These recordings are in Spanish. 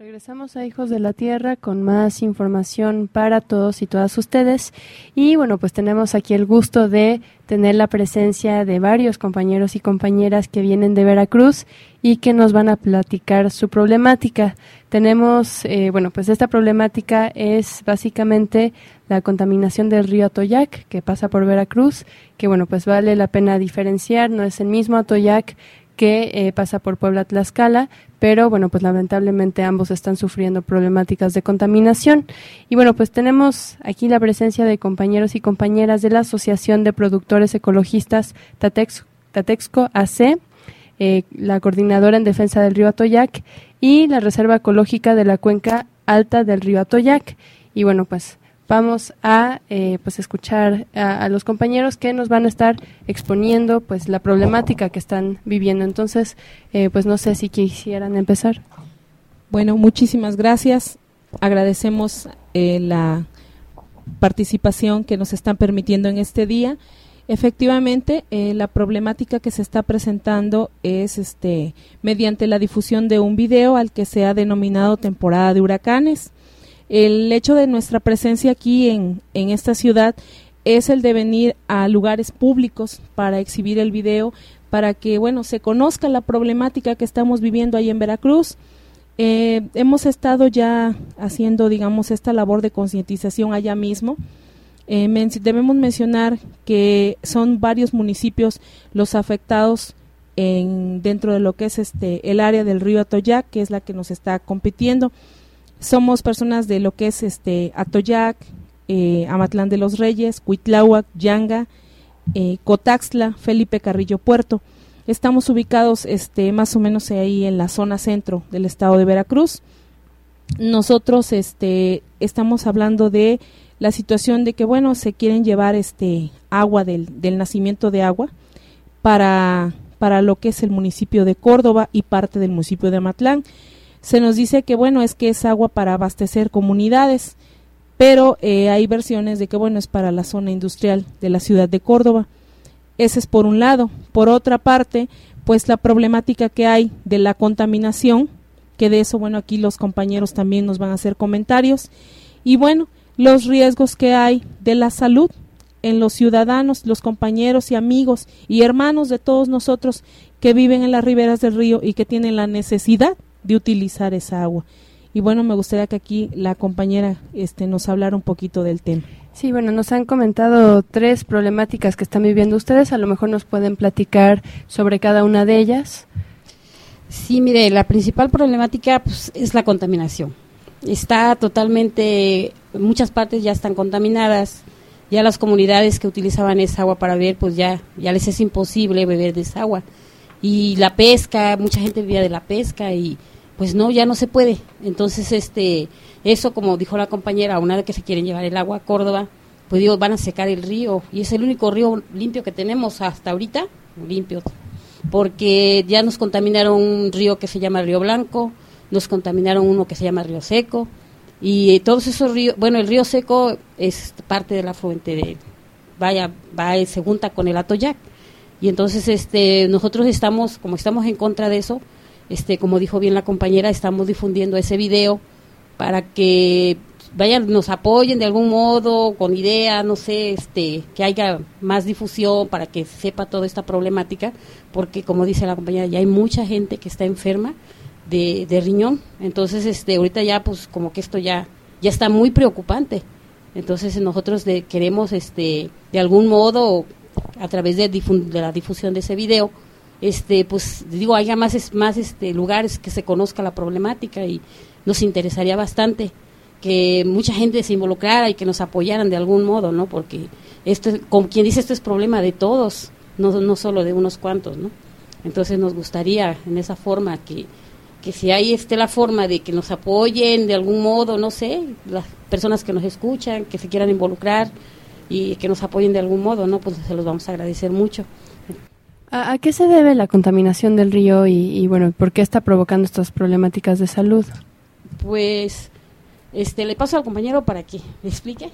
Regresamos a Hijos de la Tierra con más información para todos y todas ustedes. Y bueno, pues tenemos aquí el gusto de tener la presencia de varios compañeros y compañeras que vienen de Veracruz y que nos van a platicar su problemática. Tenemos, pues esta problemática es básicamente la contaminación del río Atoyac, que pasa por Veracruz, que bueno, pues vale la pena diferenciar, no es el mismo Atoyac que pasa por Puebla-Tlaxcala, pero bueno, pues lamentablemente ambos están sufriendo problemáticas de contaminación. Y bueno, pues tenemos aquí la presencia de compañeros y compañeras de la Asociación de Productores Ecologistas Tatexco AC, la coordinadora en defensa del río Atoyac y la Reserva Ecológica de la Cuenca Alta del río Atoyac. Y bueno, pues vamos a escuchar a los compañeros que nos van a estar exponiendo pues la problemática que están viviendo. Entonces, pues no sé si quisieran empezar. Bueno, muchísimas gracias. Agradecemos la participación que nos están permitiendo en este día. Efectivamente, la problemática que se está presentando es mediante la difusión de un video al que se ha denominado temporada de huracanes. El hecho de nuestra presencia aquí en esta ciudad es el de venir a lugares públicos para exhibir el video, para que se conozca la problemática que estamos viviendo ahí en Veracruz. Hemos estado ya haciendo, esta labor de concientización allá mismo. Debemos mencionar que son varios municipios los afectados dentro de lo que es el área del río Atoyac, que es la que nos está compitiendo. Somos personas de lo que es Atoyac, Amatlán de los Reyes, Cuitláhuac, Yanga, Cotaxtla, Felipe Carrillo Puerto. Estamos ubicados más o menos ahí en la zona centro del estado de Veracruz. Nosotros estamos hablando de la situación de que se quieren llevar agua del nacimiento de agua para lo que es el municipio de Córdoba y parte del municipio de Amatlán. Se nos dice que es que es agua para abastecer comunidades, pero hay versiones de que es para la zona industrial de la ciudad de Córdoba. Ese es por un lado. Por otra parte, pues la problemática que hay de la contaminación, que de eso aquí los compañeros también nos van a hacer comentarios, y los riesgos que hay de la salud en los ciudadanos, los compañeros y amigos y hermanos de todos nosotros que viven en las riberas del río y que tienen la necesidad de utilizar esa agua. Y me gustaría que aquí la compañera nos hablara un poquito del tema. Sí, nos han comentado 3 problemáticas que están viviendo ustedes, a lo mejor nos pueden platicar sobre cada una de ellas. Sí, mire, la principal problemática es la contaminación. Está totalmente, muchas partes ya están contaminadas, ya las comunidades que utilizaban esa agua para beber, ya les es imposible beber de esa agua. Y la pesca, mucha gente vivía de la pesca y ya no se puede. Entonces, eso, como dijo la compañera, una vez que se quieren llevar el agua a Córdoba, van a secar el río, y es el único río limpio que tenemos hasta ahorita, limpio, porque ya nos contaminaron un río que se llama Río Blanco, nos contaminaron uno que se llama Río Seco, y todos esos ríos, el río Seco es parte de la fuente se junta con el Atoyac, y entonces nosotros estamos en contra de eso. Como dijo bien la compañera, estamos difundiendo ese video para que nos apoyen de algún modo, con idea, no sé, que haya más difusión para que sepa toda esta problemática, porque como dice la compañera, ya hay mucha gente que está enferma de riñón. Entonces, ahorita ya como que esto ya está muy preocupante. Entonces, nosotros queremos de algún modo, a través de la difusión de ese video, haya más lugares que se conozca la problemática, y nos interesaría bastante que mucha gente se involucrara y que nos apoyaran de algún modo, ¿no? Porque como quien dice, esto es problema de todos, no solo de unos cuantos, ¿no? Entonces nos gustaría en esa forma que si hay la forma de que nos apoyen de algún modo, no sé, las personas que nos escuchan, que se quieran involucrar y que nos apoyen de algún modo, ¿no? Pues se los vamos a agradecer mucho. ¿A qué se debe la contaminación del río y por qué está provocando estas problemáticas de salud? Pues, le paso al compañero para que le explique.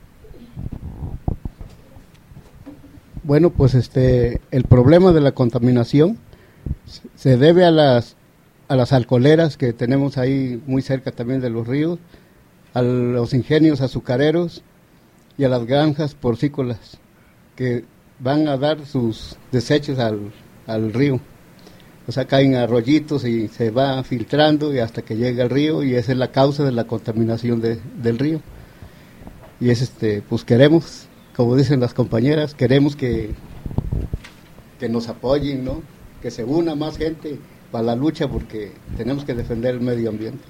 Bueno, pues el problema de la contaminación se debe a a las alcoholeras que tenemos ahí muy cerca también de los ríos, a los ingenios azucareros y a las granjas porcícolas que van a dar sus desechos al río. O sea, caen arroyitos y se va filtrando y hasta que llega al río, y esa es la causa de la contaminación del río. Y es pues queremos, como dicen las compañeras, queremos que nos apoyen, ¿no? Que se una más gente para la lucha, porque tenemos que defender el medio ambiente.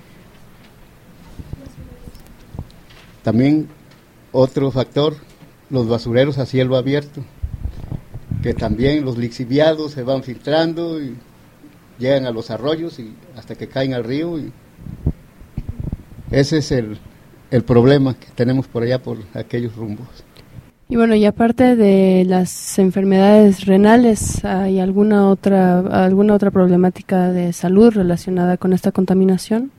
También otro factor, los basureros a cielo abierto, que también los lixiviados se van filtrando y llegan a los arroyos y hasta que caen al río, y ese es el problema que tenemos por allá, por aquellos rumbos. Y bueno, y aparte de las enfermedades renales, ¿hay alguna otra problemática de salud relacionada con esta contaminación?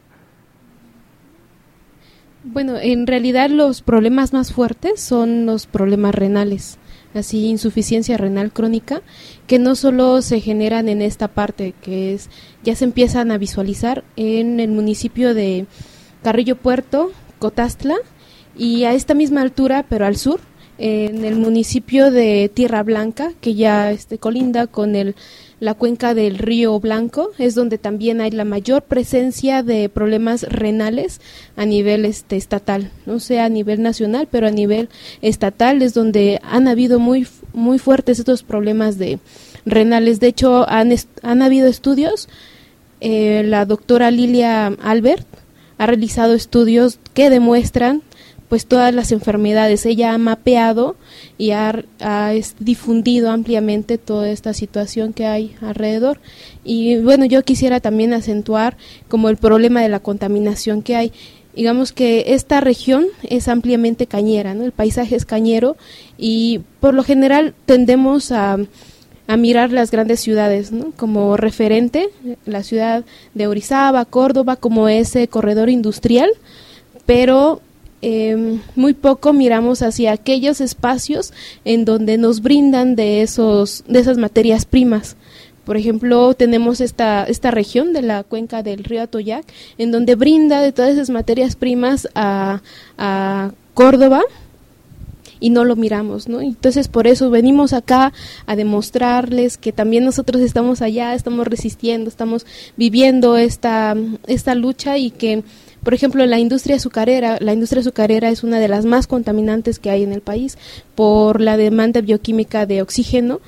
Bueno, en realidad los problemas más fuertes son los problemas renales, así insuficiencia renal crónica, que no solo se generan en esta parte, que es ya se empiezan a visualizar en el municipio de Carrillo Puerto, Cotastla, y a esta misma altura, pero al sur, en el municipio de Tierra Blanca, que ya colinda con la cuenca del Río Blanco, es donde también hay la mayor presencia de problemas renales a nivel estatal, no sea a nivel nacional, pero a nivel estatal es donde han habido muy fuertes estos problemas de renales. De hecho, han habido estudios, la doctora Lilia Albert ha realizado estudios que demuestran pues todas las enfermedades. Ella ha mapeado y ha difundido ampliamente toda esta situación que hay alrededor. Y bueno, yo quisiera también acentuar como el problema de la contaminación que hay. Digamos que esta región es ampliamente cañera, ¿no? El paisaje es cañero y por lo general tendemos a mirar las grandes ciudades, ¿no? Como referente, la ciudad de Orizaba, Córdoba, como ese corredor industrial, pero muy poco miramos hacia aquellos espacios en donde nos brindan de esas materias primas. Por ejemplo, tenemos esta región de la cuenca del río Atoyac, en donde brinda de todas esas materias primas a Córdoba, y no lo miramos, ¿no? Entonces, por eso venimos acá a demostrarles que también nosotros estamos allá, estamos resistiendo, estamos viviendo esta lucha, y que, por ejemplo, la industria azucarera es una de las más contaminantes que hay en el país por la demanda bioquímica de oxígeno.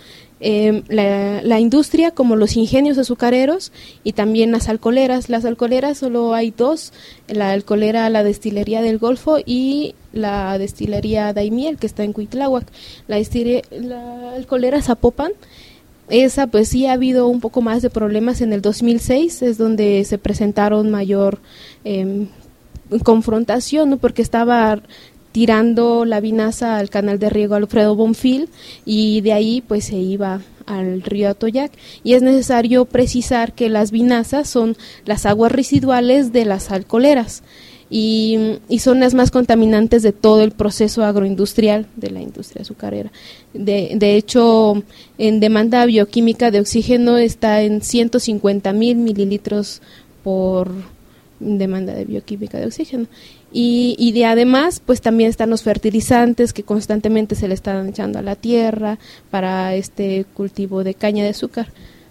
La industria, como los ingenios azucareros y también las alcoholeras. Las alcoholeras solo hay dos, la alcoholera, la destilería del Golfo, y la destilería Daimiel, que está en Cuitláhuac. La alcoholera Zapopan, esa pues sí ha habido un poco más de problemas. En el 2006 es donde se presentaron mayor confrontación, ¿no? Porque estaba tirando la vinaza al canal de riego Alfredo Bonfil, y de ahí pues se iba al río Atoyac. Y es necesario precisar que las vinazas son las aguas residuales de las alcoholeras y son las más contaminantes de todo el proceso agroindustrial de la industria azucarera. De hecho, en demanda bioquímica de oxígeno está en 150,000 mililitros por demanda de bioquímica de oxígeno. Y de además, pues también están los fertilizantes que constantemente se le están echando a la tierra para este cultivo de caña de azúcar.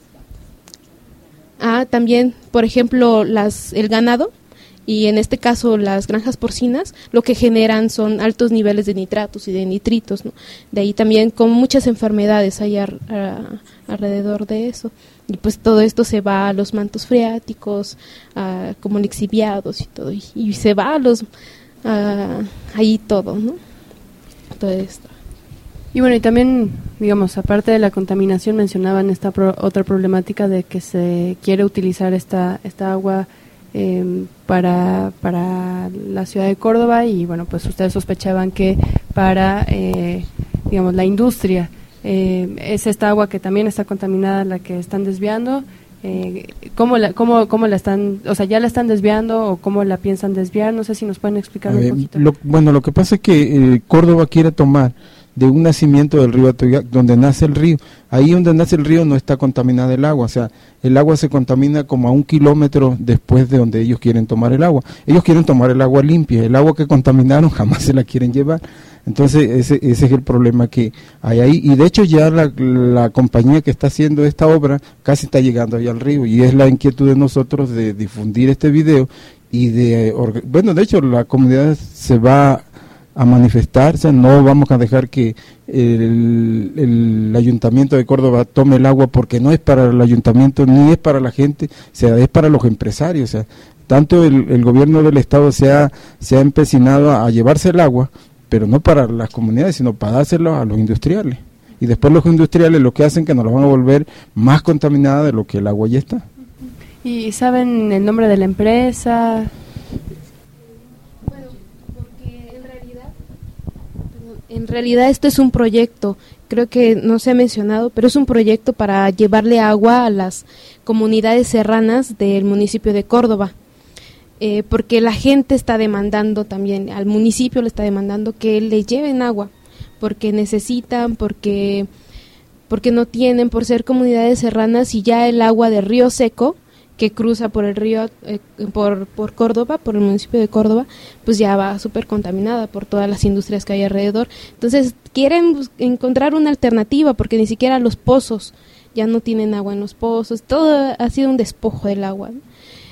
También, por ejemplo, el ganado, y en este caso las granjas porcinas, lo que generan son altos niveles de nitratos y de nitritos, ¿no? De ahí también como muchas enfermedades hay alrededor de eso. Y pues todo esto se va a los mantos freáticos, como lixiviados y todo, y se va a los ahí todo, ¿no? Todo esto. Y bueno, y también, digamos, aparte de la contaminación, mencionaban esta otra problemática de que se quiere utilizar esta agua para la ciudad de Córdoba, y bueno, pues ustedes sospechaban que para, digamos, la industria. Es esta agua que también está contaminada la que están desviando. ¿Cómo la están, o sea, ya la están desviando o cómo la piensan desviar? No sé si nos pueden explicar un poquito. Lo que pasa es que Córdoba quiere tomar de un nacimiento del río Atoyac, donde nace el río. Ahí donde nace el río no está contaminada el agua, o sea, el agua se contamina como a 1 kilómetro después de donde ellos quieren tomar el agua. Ellos quieren tomar el agua limpia, el agua que contaminaron jamás se la quieren llevar. Entonces ese es el problema que hay ahí, y de hecho ya la compañía que está haciendo esta obra casi está llegando ahí al río, y es la inquietud de nosotros de difundir este video y de hecho la comunidad se va a manifestarse, no vamos a dejar que el Ayuntamiento de Córdoba tome el agua, porque no es para el Ayuntamiento ni es para la gente, o sea, es para los empresarios. O sea, tanto el gobierno del estado se ha empecinado a llevarse el agua, pero no para las comunidades, sino para dárselo a los industriales. Y después los industriales lo que hacen que nos lo van a volver más contaminada de lo que el agua ya está. ¿Y saben el nombre de la empresa? Bueno, porque en realidad esto es un proyecto, creo que no se ha mencionado, pero es un proyecto para llevarle agua a las comunidades serranas del municipio de Córdoba. Porque la gente está demandando también, al municipio le está demandando que le lleven agua, porque necesitan, porque no tienen, por ser comunidades serranas, y ya el agua del río Seco, que cruza por el río, por Córdoba, por el municipio de Córdoba, pues ya va súper contaminada por todas las industrias que hay alrededor. Entonces quieren encontrar una alternativa, porque ni siquiera los pozos, ya no tienen agua en los pozos, todo ha sido un despojo del agua, ¿no?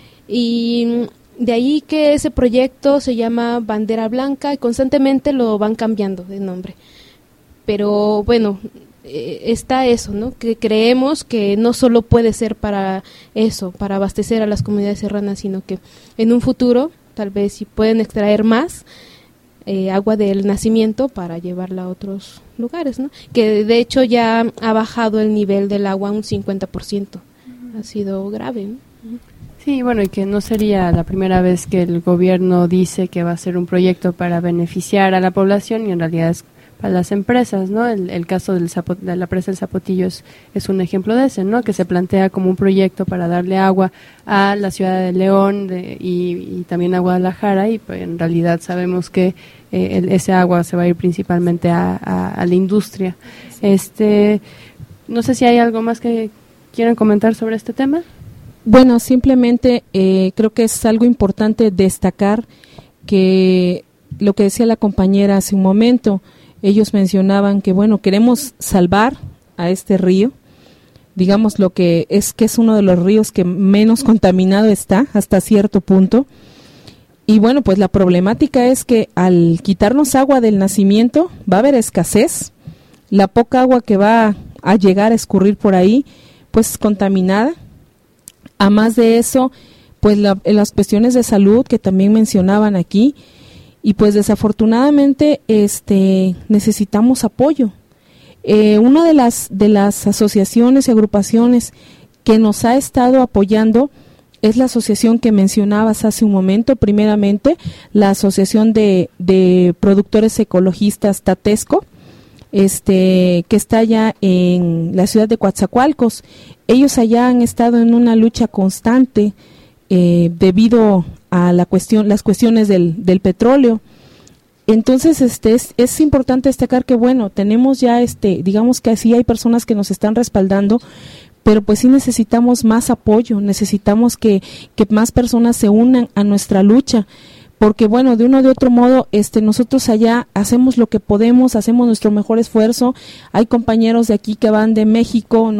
Y de ahí que ese proyecto se llama Bandera Blanca, y constantemente lo van cambiando de nombre. Pero bueno, está eso, ¿no? Que creemos que no solo puede ser para eso, para abastecer a las comunidades serranas, sino que en un futuro, tal vez si pueden extraer más agua del nacimiento para llevarla a otros lugares, ¿no? Que de hecho ya ha bajado el nivel del agua un 50%. Ha sido grave, ¿no? Sí, bueno, y que no sería la primera vez que el gobierno dice que va a hacer un proyecto para beneficiar a la población, y en realidad es para las empresas, ¿no? El caso de la presa del Zapotillo es un ejemplo de ese, ¿no? Que se plantea como un proyecto para darle agua a la ciudad de León y también a Guadalajara, y pues en realidad sabemos que ese agua se va a ir principalmente a la industria. No sé si hay algo más que quieran comentar sobre este tema. Bueno, simplemente creo que es algo importante destacar que lo que decía la compañera hace un momento, ellos mencionaban que, bueno, queremos salvar a este río, digamos lo que es uno de los ríos que menos contaminado está hasta cierto punto. Y bueno, pues la problemática es que al quitarnos agua del nacimiento va a haber escasez, la poca agua que va a llegar a escurrir por ahí, pues contaminada. A más de eso, pues las cuestiones de salud que también mencionaban aquí, y pues desafortunadamente necesitamos apoyo. Una de las asociaciones y agrupaciones que nos ha estado apoyando es la asociación que mencionabas hace un momento, primeramente la Asociación de Productores Ecologistas Tatesco, que está allá en la ciudad de Coatzacoalcos. Ellos allá han estado en una lucha constante debido a las cuestiones del petróleo. Entonces es importante destacar que bueno, tenemos ya digamos que así hay personas que nos están respaldando, pero pues sí necesitamos más apoyo, necesitamos que más personas se unan a nuestra lucha, porque bueno, de uno o de otro modo nosotros allá hacemos lo que podemos, hacemos nuestro mejor esfuerzo. Hay compañeros de aquí que van de México,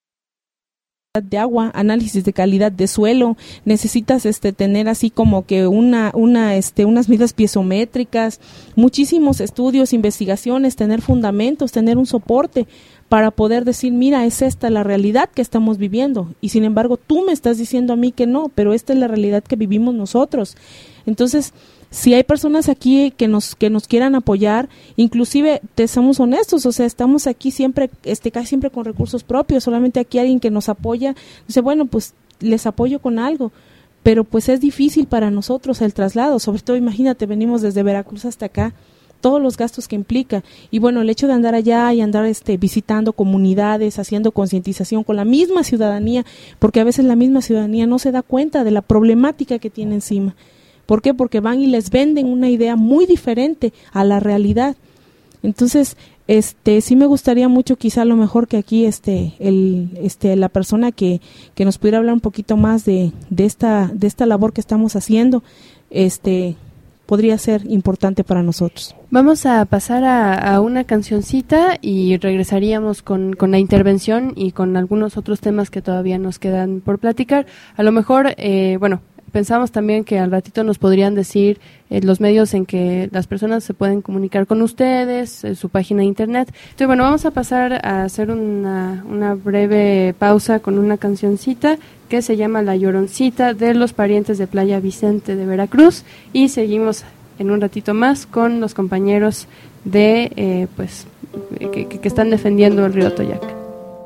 de agua, análisis de calidad de suelo, necesitas tener así como que unas medidas piezométricas, muchísimos estudios, investigaciones, tener fundamentos, tener un soporte para poder decir, mira, es esta la realidad que estamos viviendo, y sin embargo tú me estás diciendo a mí que no, pero esta es la realidad que vivimos nosotros. Entonces, si hay personas aquí que nos quieran apoyar, inclusive te somos honestos, o sea, estamos aquí siempre, casi siempre con recursos propios, solamente aquí alguien que nos apoya, dice, bueno, pues les apoyo con algo, pero pues es difícil para nosotros el traslado, sobre todo imagínate, venimos desde Veracruz hasta acá, todos los gastos que implica, y bueno, el hecho de andar allá y andar visitando comunidades, haciendo concientización con la misma ciudadanía, porque a veces la misma ciudadanía no se da cuenta de la problemática que tiene encima. ¿Por qué? Porque van y les venden una idea muy diferente a la realidad. Entonces, Sí me gustaría mucho, quizá a lo mejor que aquí la persona que nos pudiera hablar un poquito más de esta labor que estamos haciendo, podría ser importante para nosotros. Vamos a pasar a una cancioncita y regresaríamos con la intervención y con algunos otros temas que todavía nos quedan por platicar. A lo mejor, pensamos también que al ratito nos podrían decir los medios en que las personas se pueden comunicar con ustedes, su página de internet. Entonces, bueno, vamos a pasar a hacer una breve pausa con una cancioncita que se llama La Lloroncita, de los Parientes de Playa Vicente de Veracruz, y seguimos en un ratito más con los compañeros de que están defendiendo el río Toyac.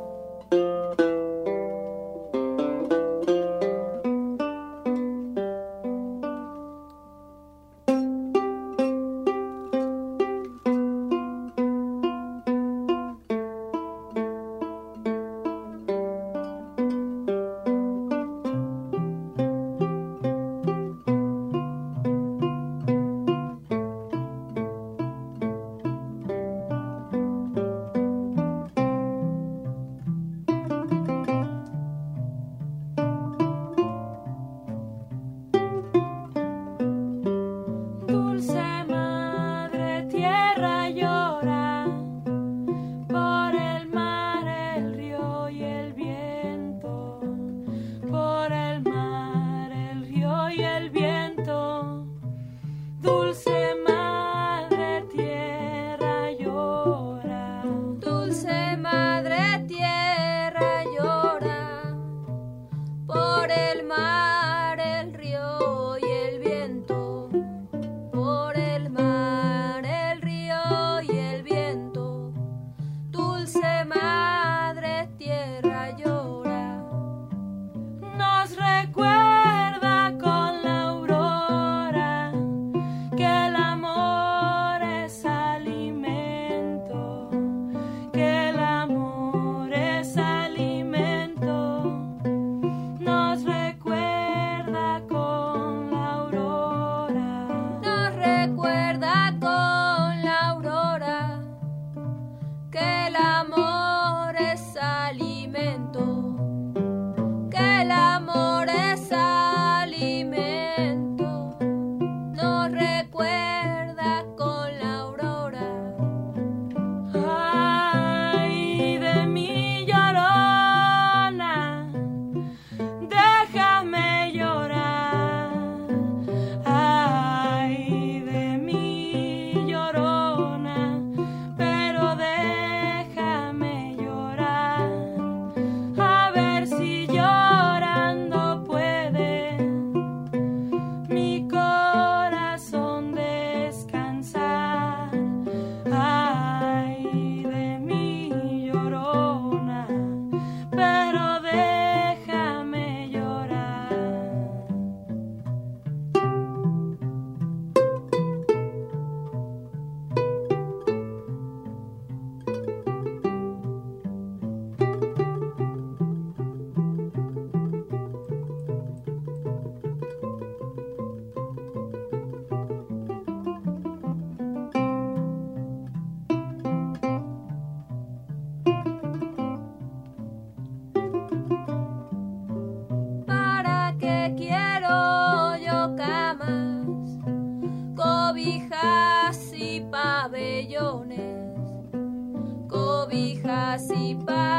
cobijas y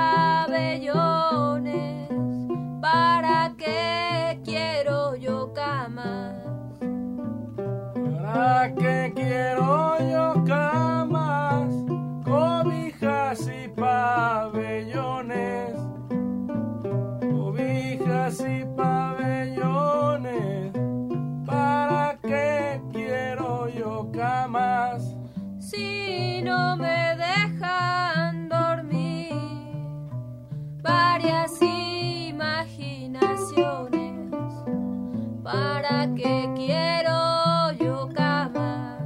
pabellones. ¿Para qué quiero yo camas? ¿Para qué quiero yo camas, cobijas y pabellones? Cobijas y pabellones. ¿Para qué quiero yo camas? Si no me dejan dormir, varias imaginaciones. ¿Para qué quiero yo camas,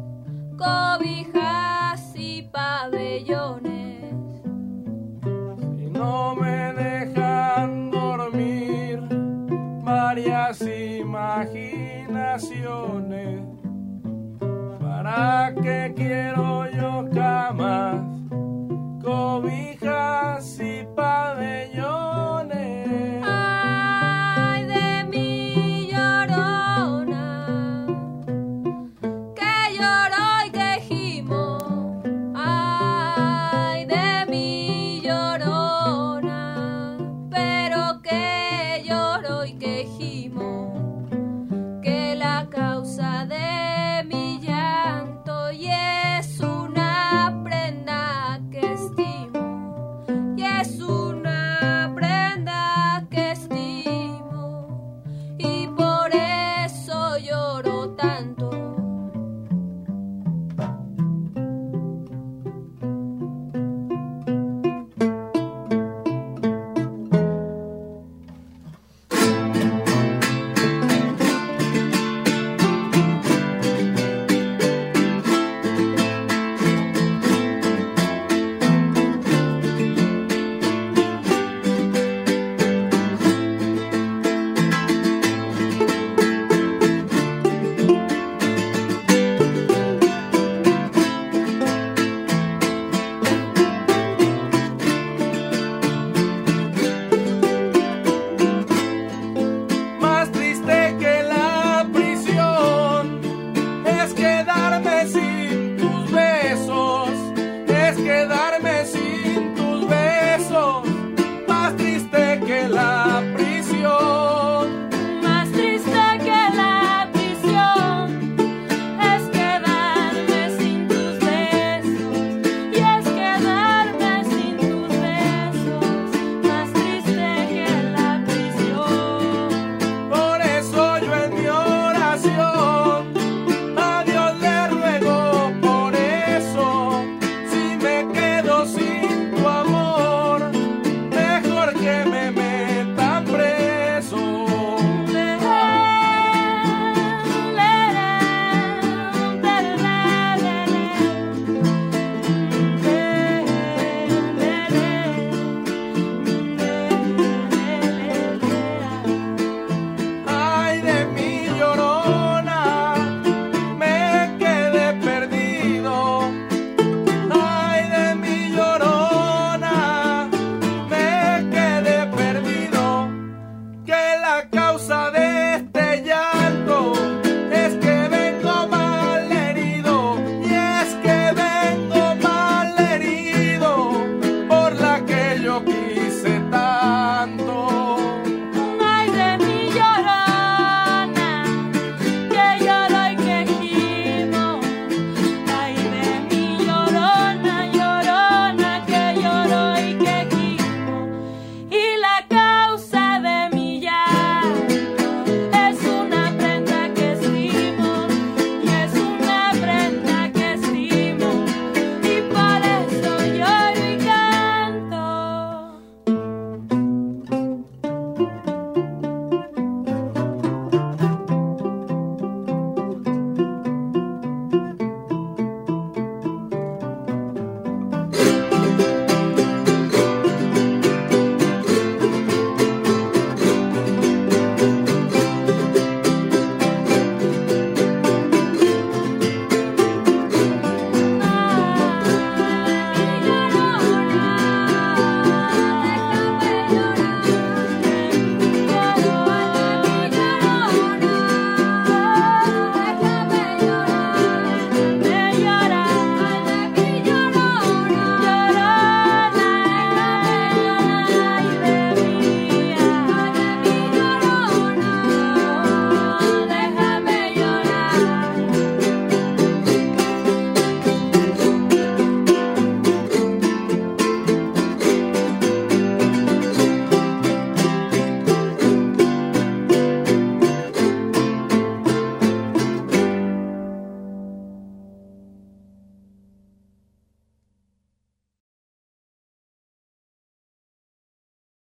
cobijas y pabellones? Si no me dejan dormir, varias imaginaciones. ¿Para qué quiero yo